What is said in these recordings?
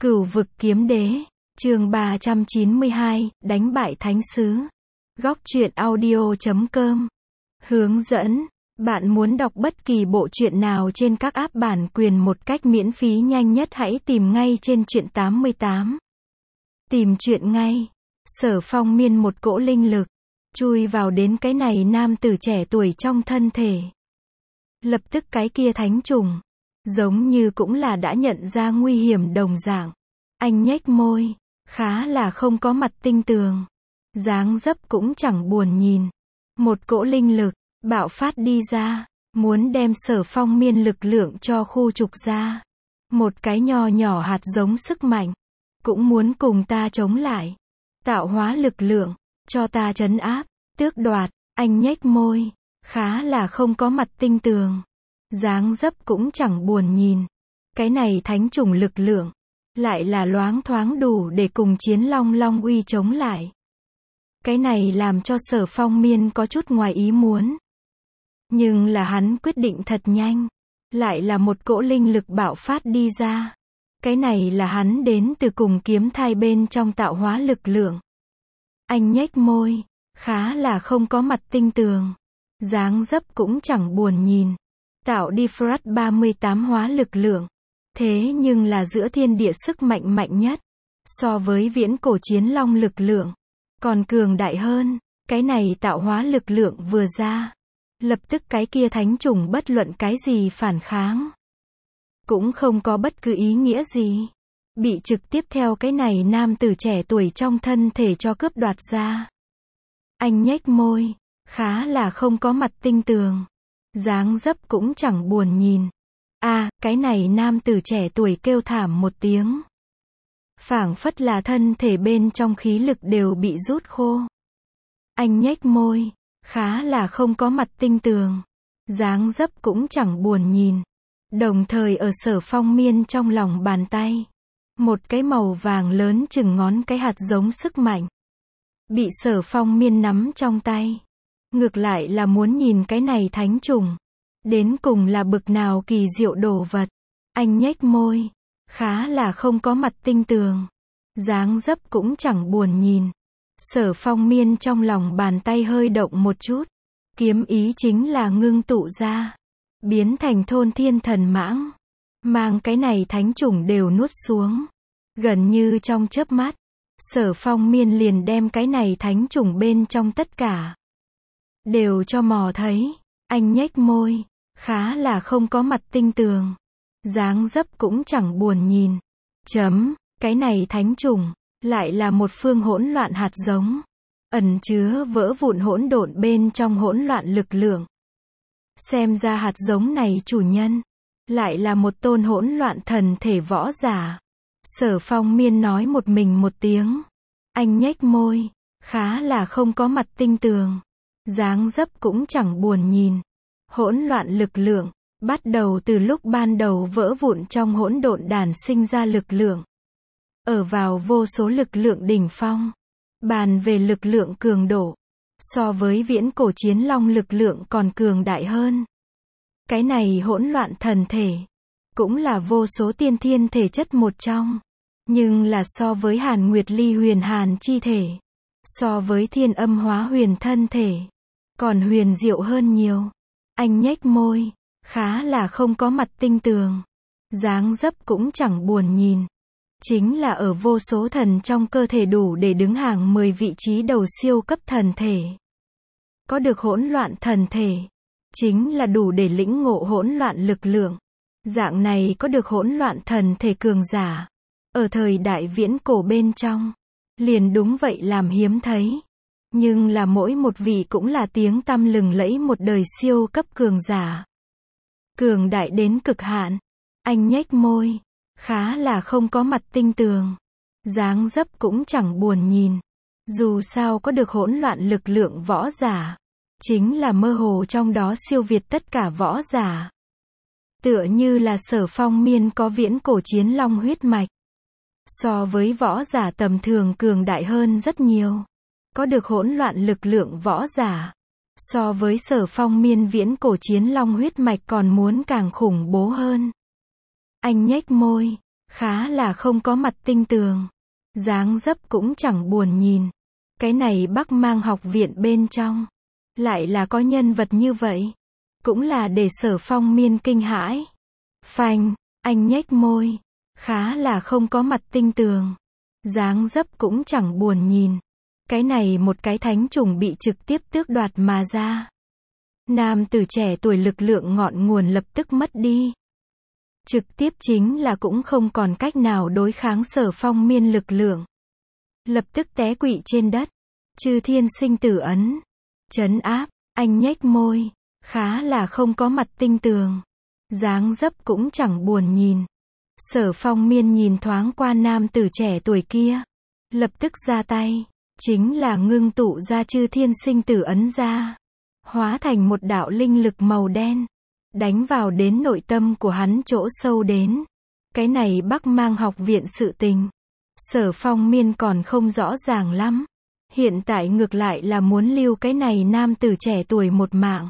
Cửu vực kiếm đế, chương 392, đánh bại thánh sứ. Góc truyện audio.com. Hướng dẫn, bạn muốn đọc bất kỳ bộ truyện nào trên các app bản quyền một cách miễn phí nhanh nhất hãy tìm ngay trên truyện 88. Tìm truyện ngay. Sở Phong Miên một cỗ linh lực, chui vào đến cái này nam tử trẻ tuổi trong thân thể. Lập tức cái kia thánh trùng, giống như cũng là đã nhận ra nguy hiểm đồng dạng. Anh nhếch môi, khá là không có mặt tinh tường. Dáng dấp cũng chẳng buồn nhìn. Một cỗ linh lực, bạo phát đi ra, muốn đem Sở Phong Miên lực lượng cho khu trục ra. Một cái nho nhỏ hạt giống sức mạnh, cũng muốn cùng ta chống lại. Tạo hóa lực lượng, cho ta trấn áp, tước đoạt, anh nhếch môi, khá là không có mặt tinh tường. Dáng dấp cũng chẳng buồn nhìn. Cái này thánh trùng lực lượng, lại là loáng thoáng đủ để cùng chiến long long uy chống lại. Cái này làm cho Sở Phong Miên có chút ngoài ý muốn. Nhưng là hắn quyết định thật nhanh. Lại là một cỗ linh lực bạo phát đi ra. Cái này là hắn đến từ cùng kiếm thai bên trong tạo hóa lực lượng. Anh nhếch môi, khá là không có mặt tinh tường. Dáng dấp cũng chẳng buồn nhìn. Tạo đi Frat 38 hóa lực lượng. Thế nhưng là giữa thiên địa sức mạnh mạnh nhất. So với viễn cổ chiến long lực lượng. Còn cường đại hơn. Cái này tạo hóa lực lượng vừa ra. Lập tức cái kia thánh trùng bất luận cái gì phản kháng. Cũng không có bất cứ ý nghĩa gì. Bị trực tiếp theo cái này nam tử trẻ tuổi trong thân thể cho cướp đoạt ra. Anh nhếch môi. Khá là không có mặt tinh tường. Dáng dấp cũng chẳng buồn nhìn. Cái này nam tử trẻ tuổi kêu thảm một tiếng. Phảng phất là thân thể bên trong khí lực đều bị rút khô. Anh nhếch môi, khá là không có mặt tinh tường. Dáng dấp cũng chẳng buồn nhìn. Đồng thời ở Sở Phong Miên trong lòng bàn tay. Một cái màu vàng lớn chừng ngón cái hạt giống sức mạnh. Bị Sở Phong Miên nắm trong tay. Ngược lại là muốn nhìn cái này thánh trùng. Đến cùng là bực nào kỳ diệu đồ vật. Anh nhếch môi. Khá là không có mặt tinh tường. Dáng dấp cũng chẳng buồn nhìn. Sở Phong Miên trong lòng bàn tay hơi động một chút. Kiếm ý chính là ngưng tụ ra. Biến thành thôn thiên thần mãng. Mang cái này thánh trùng đều nuốt xuống. Gần như trong chớp mắt. Sở Phong Miên liền đem cái này thánh trùng bên trong tất cả. Đều cho mò thấy. Anh nhếch môi. Khá là không có mặt tinh tường. Dáng dấp cũng chẳng buồn nhìn. Cái này thánh trùng, lại là một phương hỗn loạn hạt giống. Ẩn chứa vỡ vụn hỗn độn bên trong hỗn loạn lực lượng. Xem ra hạt giống này chủ nhân, lại là một tôn hỗn loạn thần thể võ giả. Sở Phong Miên nói một mình một tiếng. Anh nhếch môi, khá là không có mặt tinh tường. Dáng dấp cũng chẳng buồn nhìn. Hỗn loạn lực lượng, bắt đầu từ lúc ban đầu vỡ vụn trong hỗn độn đản sinh ra lực lượng. Ở vào vô số lực lượng đỉnh phong. Bàn về lực lượng cường độ. So với viễn cổ chiến long lực lượng còn cường đại hơn. Cái này hỗn loạn thần thể. Cũng là vô số tiên thiên thể chất một trong. Nhưng là so với Hàn Nguyệt Ly huyền hàn chi thể. So với thiên âm hóa huyền thân thể. Còn huyền diệu hơn nhiều. Anh nhếch môi. Khá là không có mặt tinh tường. Dáng dấp cũng chẳng buồn nhìn. Chính là ở vô số thần trong cơ thể đủ để đứng hàng 10 vị trí đầu siêu cấp thần thể. Có được hỗn loạn thần thể. Chính là đủ để lĩnh ngộ hỗn loạn lực lượng. Dạng này có được hỗn loạn thần thể cường giả. Ở thời đại viễn cổ bên trong. Liền đúng vậy làm hiếm thấy. Nhưng là mỗi một vị cũng là tiếng tăm lừng lẫy một đời siêu cấp cường giả. Cường đại đến cực hạn. Anh nhếch môi. Khá là không có mặt tinh tường. Dáng dấp cũng chẳng buồn nhìn. Dù sao có được hỗn loạn lực lượng võ giả. Chính là mơ hồ trong đó siêu việt tất cả võ giả. Tựa như là Sở Phong Miên có viễn cổ chiến long huyết mạch. So với võ giả tầm thường cường đại hơn rất nhiều. Có được hỗn loạn lực lượng võ giả. So với Sở Phong Miên viễn cổ chiến long huyết mạch còn muốn càng khủng bố hơn. Anh nhếch môi. khá là không có mặt tinh tường. Dáng dấp cũng chẳng buồn nhìn. Cái này Bắc Mang học viện bên trong. Lại là có nhân vật như vậy. Cũng là để Sở Phong Miên kinh hãi. Phanh, anh nhếch môi. Khá là không có mặt tinh tường. Dáng dấp cũng chẳng buồn nhìn. Cái này một cái thánh trùng bị trực tiếp tước đoạt mà ra. Nam tử trẻ tuổi lực lượng ngọn nguồn lập tức mất đi. Trực tiếp chính là cũng không còn cách nào đối kháng Sở Phong Miên lực lượng. Lập tức té quỵ trên đất. Chư thiên sinh tử ấn. Trấn áp, anh nhếch môi. Khá là không có mặt tinh tường. Dáng dấp cũng chẳng buồn nhìn. Sở Phong Miên nhìn thoáng qua nam tử trẻ tuổi kia. Lập tức ra tay. Chính là ngưng tụ ra chư thiên sinh tử ấn ra. Hóa thành một đạo linh lực màu đen. Đánh vào đến nội tâm của hắn chỗ sâu đến. Cái này Bắc Mang học viện sự tình. Sở Phong Miên còn không rõ ràng lắm. Hiện tại ngược lại là muốn lưu cái này nam tử trẻ tuổi một mạng.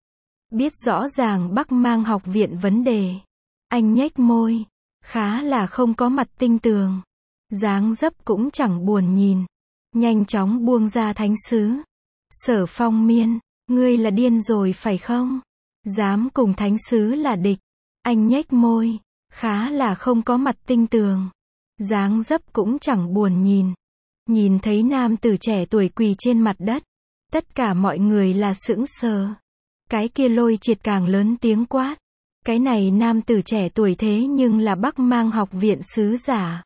Biết rõ ràng Bắc Mang học viện vấn đề. Anh nhếch môi. Khá là không có mặt tinh tường. Dáng dấp cũng chẳng buồn nhìn. Nhanh chóng buông ra thánh sứ. Sở Phong Miên, ngươi là điên rồi phải không? Dám cùng thánh sứ là địch. Anh nhếch môi. Khá là không có mặt tinh tường. Dáng dấp cũng chẳng buồn nhìn. Nhìn thấy nam tử trẻ tuổi quỳ trên mặt đất. Tất cả mọi người là sững sờ. Cái kia Lôi Triệt càng lớn tiếng quát. Cái này nam tử trẻ tuổi thế nhưng là Bắc Mang học viện sứ giả.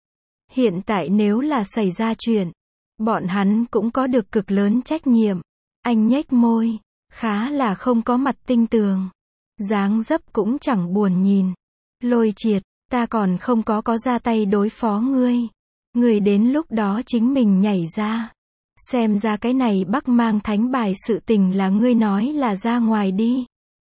Hiện tại nếu là xảy ra chuyện, bọn hắn cũng có được cực lớn trách nhiệm. Anh nhếch môi. Khá là không có mặt tinh tường. Dáng dấp cũng chẳng buồn nhìn. Lôi Triệt, ta còn không có ra tay đối phó ngươi. Ngươi đến lúc đó chính mình nhảy ra. Xem ra cái này Bắc Mang thánh bài sự tình là ngươi nói là ra ngoài đi.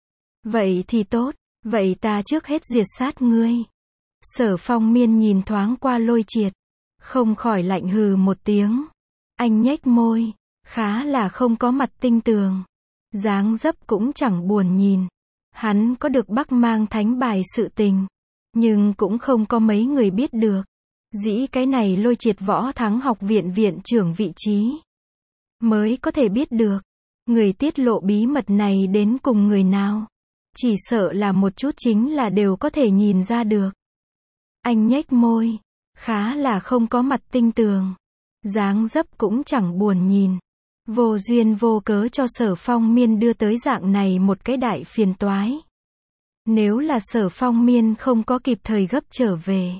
Vậy thì tốt, vậy ta trước hết diệt sát ngươi. Sở Phong Miên nhìn thoáng qua Lôi Triệt. Không khỏi lạnh hừ một tiếng. Anh nhếch môi. Khá là không có mặt tinh tường. Dáng dấp cũng chẳng buồn nhìn. Hắn có được Bắc Mang thánh bài sự tình. Nhưng cũng không có mấy người biết được. Dĩ cái này Lôi Triệt Võ Thắng học viện viện trưởng vị trí. Mới có thể biết được. Người tiết lộ bí mật này đến cùng người nào. Chỉ sợ là một chút chính là đều có thể nhìn ra được. Anh nhếch môi. Khá là không có mặt tinh tường. Dáng dấp cũng chẳng buồn nhìn. Vô duyên vô cớ cho Sở Phong Miên đưa tới dạng này một cái đại phiền toái. Nếu là Sở Phong Miên không có kịp thời gấp trở về.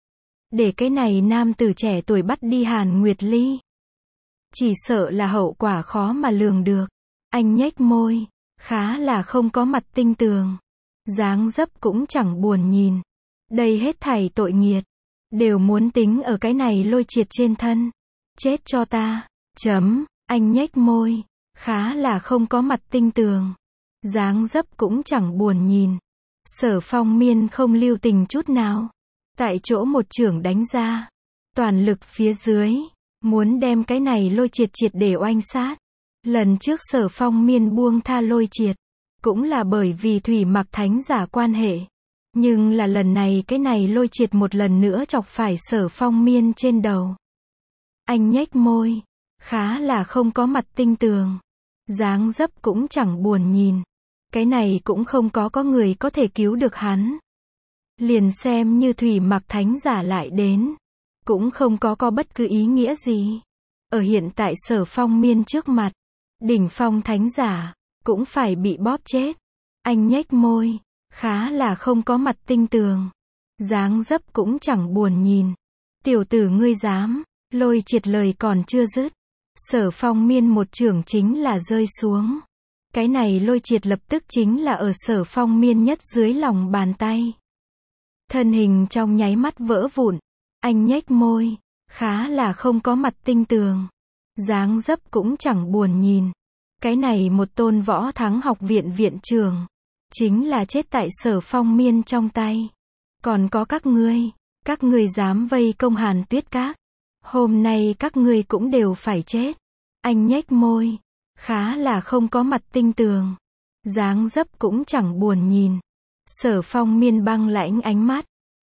Để cái này nam tử trẻ tuổi bắt đi Hàn Nguyệt Ly. Chỉ sợ là hậu quả khó mà lường được. Anh nhếch môi. Khá là không có mặt tinh tường. Dáng dấp cũng chẳng buồn nhìn. Đây hết thảy tội nghiệt. Đều muốn tính ở cái này Lôi Triệt trên thân. Chết cho ta. Chấm. Anh nhếch môi. Khá là không có mặt tinh tường. Dáng dấp cũng chẳng buồn nhìn. Sở Phong Miên không lưu tình chút nào. Tại chỗ một chưởng đánh ra. Toàn lực phía dưới. Muốn đem cái này Lôi Triệt triệt để oanh sát. Lần trước Sở Phong Miên buông tha Lôi Triệt. Cũng là bởi vì Thủy Mặc thánh giả quan hệ. Nhưng là lần này cái này Lôi Triệt một lần nữa chọc phải Sở Phong Miên trên đầu. Anh nhếch môi. Khá là không có mặt tinh tường. Dáng dấp cũng chẳng buồn nhìn. Cái này cũng không có người có thể cứu được hắn. Liền xem như Thủy Mặc thánh giả lại đến. Cũng không có bất cứ ý nghĩa gì. Ở hiện tại Sở Phong Miên trước mặt. Đỉnh phong thánh giả. Cũng phải bị bóp chết. Anh nhếch môi. Khá là không có mặt tinh tường. Dáng dấp cũng chẳng buồn nhìn. Tiểu tử ngươi dám. Lôi Triệt lời còn chưa dứt. Sở Phong Miên một chưởng chính là rơi xuống. Cái này Lôi Triệt lập tức chính là ở Sở Phong Miên nhất dưới lòng bàn tay. Thân hình trong nháy mắt vỡ vụn. Anh nhếch môi. Khá là không có mặt tinh tường. Dáng dấp cũng chẳng buồn nhìn. Cái này một tôn Võ Thắng học viện viện trưởng. Chính là chết tại Sở Phong Miên trong tay. Còn có các ngươi dám vây công Hàn Tuyết Các. Hôm nay các ngươi cũng đều phải chết. Anh nhếch môi. Khá là không có mặt tinh tường. Dáng dấp cũng chẳng buồn nhìn. Sở Phong Miên băng lãnh ánh mắt.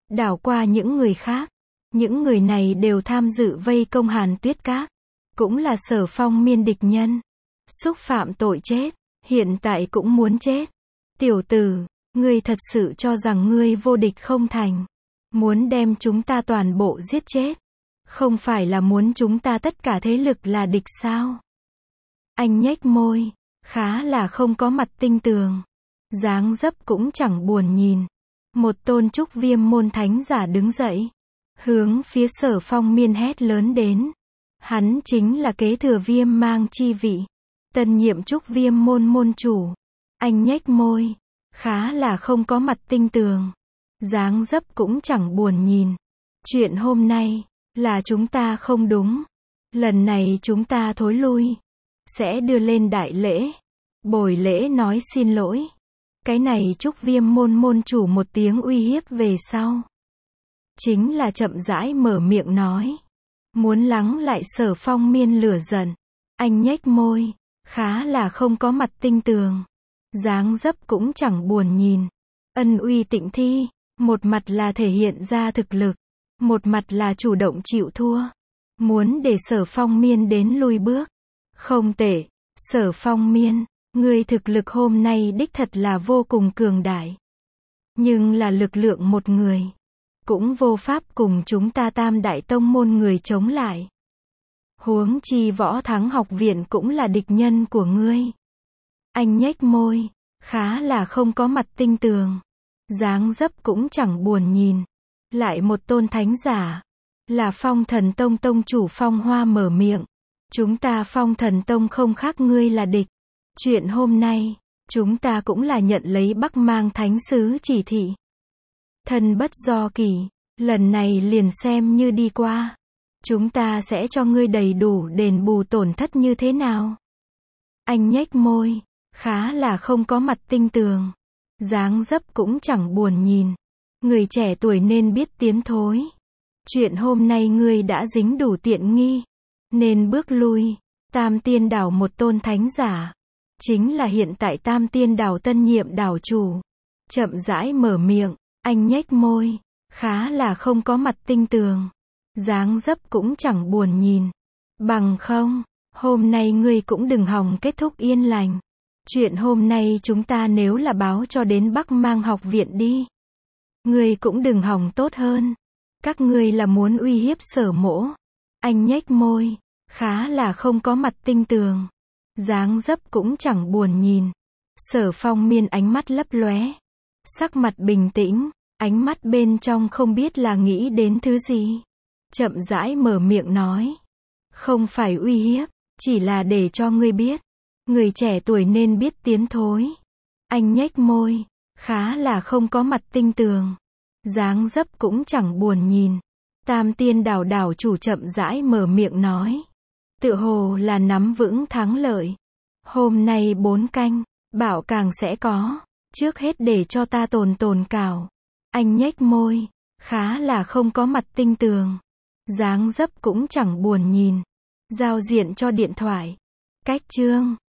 đảo qua những người khác. Những người này đều tham dự vây công Hàn Tuyết Các. Cũng là Sở Phong Miên địch nhân. Xúc phạm tội chết. Hiện tại cũng muốn chết. Tiểu tử, ngươi thật sự cho rằng ngươi vô địch không thành. Muốn đem chúng ta toàn bộ giết chết. Không phải là muốn chúng ta tất cả thế lực là địch sao? Anh nhếch môi, khá là không có mặt tinh tường. Dáng dấp cũng chẳng buồn nhìn. Một tôn trúc viêm môn thánh giả đứng dậy. Hướng phía Sở Phong Miên hét lớn đến. Hắn chính là kế thừa viêm mang chi vị. Tân nhiệm trúc viêm môn môn chủ. Anh nhếch môi, khá là không có mặt tinh tường. Dáng dấp cũng chẳng buồn nhìn. Chuyện hôm nay, là chúng ta không đúng. Lần này chúng ta thối lui. Sẽ đưa lên đại lễ. Bồi lễ nói xin lỗi. Cái này trúc viêm môn môn chủ một tiếng uy hiếp về sau. Chính là chậm rãi mở miệng nói. Muốn lắng lại Sở Phong Miên lửa giận. Anh nhếch môi, khá là không có mặt tinh tường. Dáng dấp cũng chẳng buồn nhìn. Ân uy tịnh thi. Một mặt là thể hiện ra thực lực. Một mặt là chủ động chịu thua. Muốn để Sở Phong Miên đến lui bước. Không tệ. Sở Phong Miên, ngươi thực lực hôm nay đích thật là vô cùng cường đại. Nhưng là lực lượng một người. Cũng vô pháp cùng chúng ta Tam Đại Tông môn người chống lại. Huống chi Võ Thắng học viện cũng là địch nhân của ngươi. Anh nhếch môi, khá là không có mặt tinh tường. Dáng dấp cũng chẳng buồn nhìn. Lại một tôn thánh giả. Là Phong Thần Tông tông chủ Phong Hoa mở miệng. Chúng ta Phong Thần Tông không khác ngươi là địch. Chuyện hôm nay, chúng ta cũng là nhận lấy Bắc Mang Thánh Sứ chỉ thị. Thân bất do kỷ, lần này liền xem như đi qua. Chúng ta sẽ cho ngươi đầy đủ đền bù tổn thất như thế nào? Anh nhếch môi, khá là không có mặt tinh tường. Dáng dấp cũng chẳng buồn nhìn. Người trẻ tuổi nên biết tiến thối. Chuyện hôm nay ngươi đã dính đủ tiện nghi. Nên bước lui. Tam Tiên Đảo một tôn thánh giả. Chính là hiện tại Tam Tiên Đảo tân nhiệm đảo chủ. Chậm rãi mở miệng. Anh nhếch môi. Khá là không có mặt tinh tường. Dáng dấp cũng chẳng buồn nhìn. Bằng không, hôm nay ngươi cũng đừng hòng kết thúc yên lành. Chuyện hôm nay chúng ta nếu là báo cho đến Bắc Mang học viện đi. Ngươi cũng đừng hòng tốt hơn. Các ngươi là muốn uy hiếp Sở mỗ. Anh nhếch môi. Khá là không có mặt tinh tường. Dáng dấp cũng chẳng buồn nhìn. Sở Phong Miên ánh mắt lấp lóe. Sắc mặt bình tĩnh. Ánh mắt bên trong không biết là nghĩ đến thứ gì. Chậm rãi mở miệng nói. Không phải uy hiếp. Chỉ là để cho ngươi biết. Người trẻ tuổi nên biết tiến thối. Anh nhếch môi. Khá là không có mặt tinh tường. Dáng dấp cũng chẳng buồn nhìn. Tam Tiên Đảo đảo chủ chậm rãi mở miệng nói. Tựa hồ là nắm vững thắng lợi. Hôm nay 4 canh, bảo càng sẽ có. Trước hết để cho ta tồn cào. Anh nhếch môi. Khá là không có mặt tinh tường. Dáng dấp cũng chẳng buồn nhìn. Giao diện cho điện thoại. Cách chương.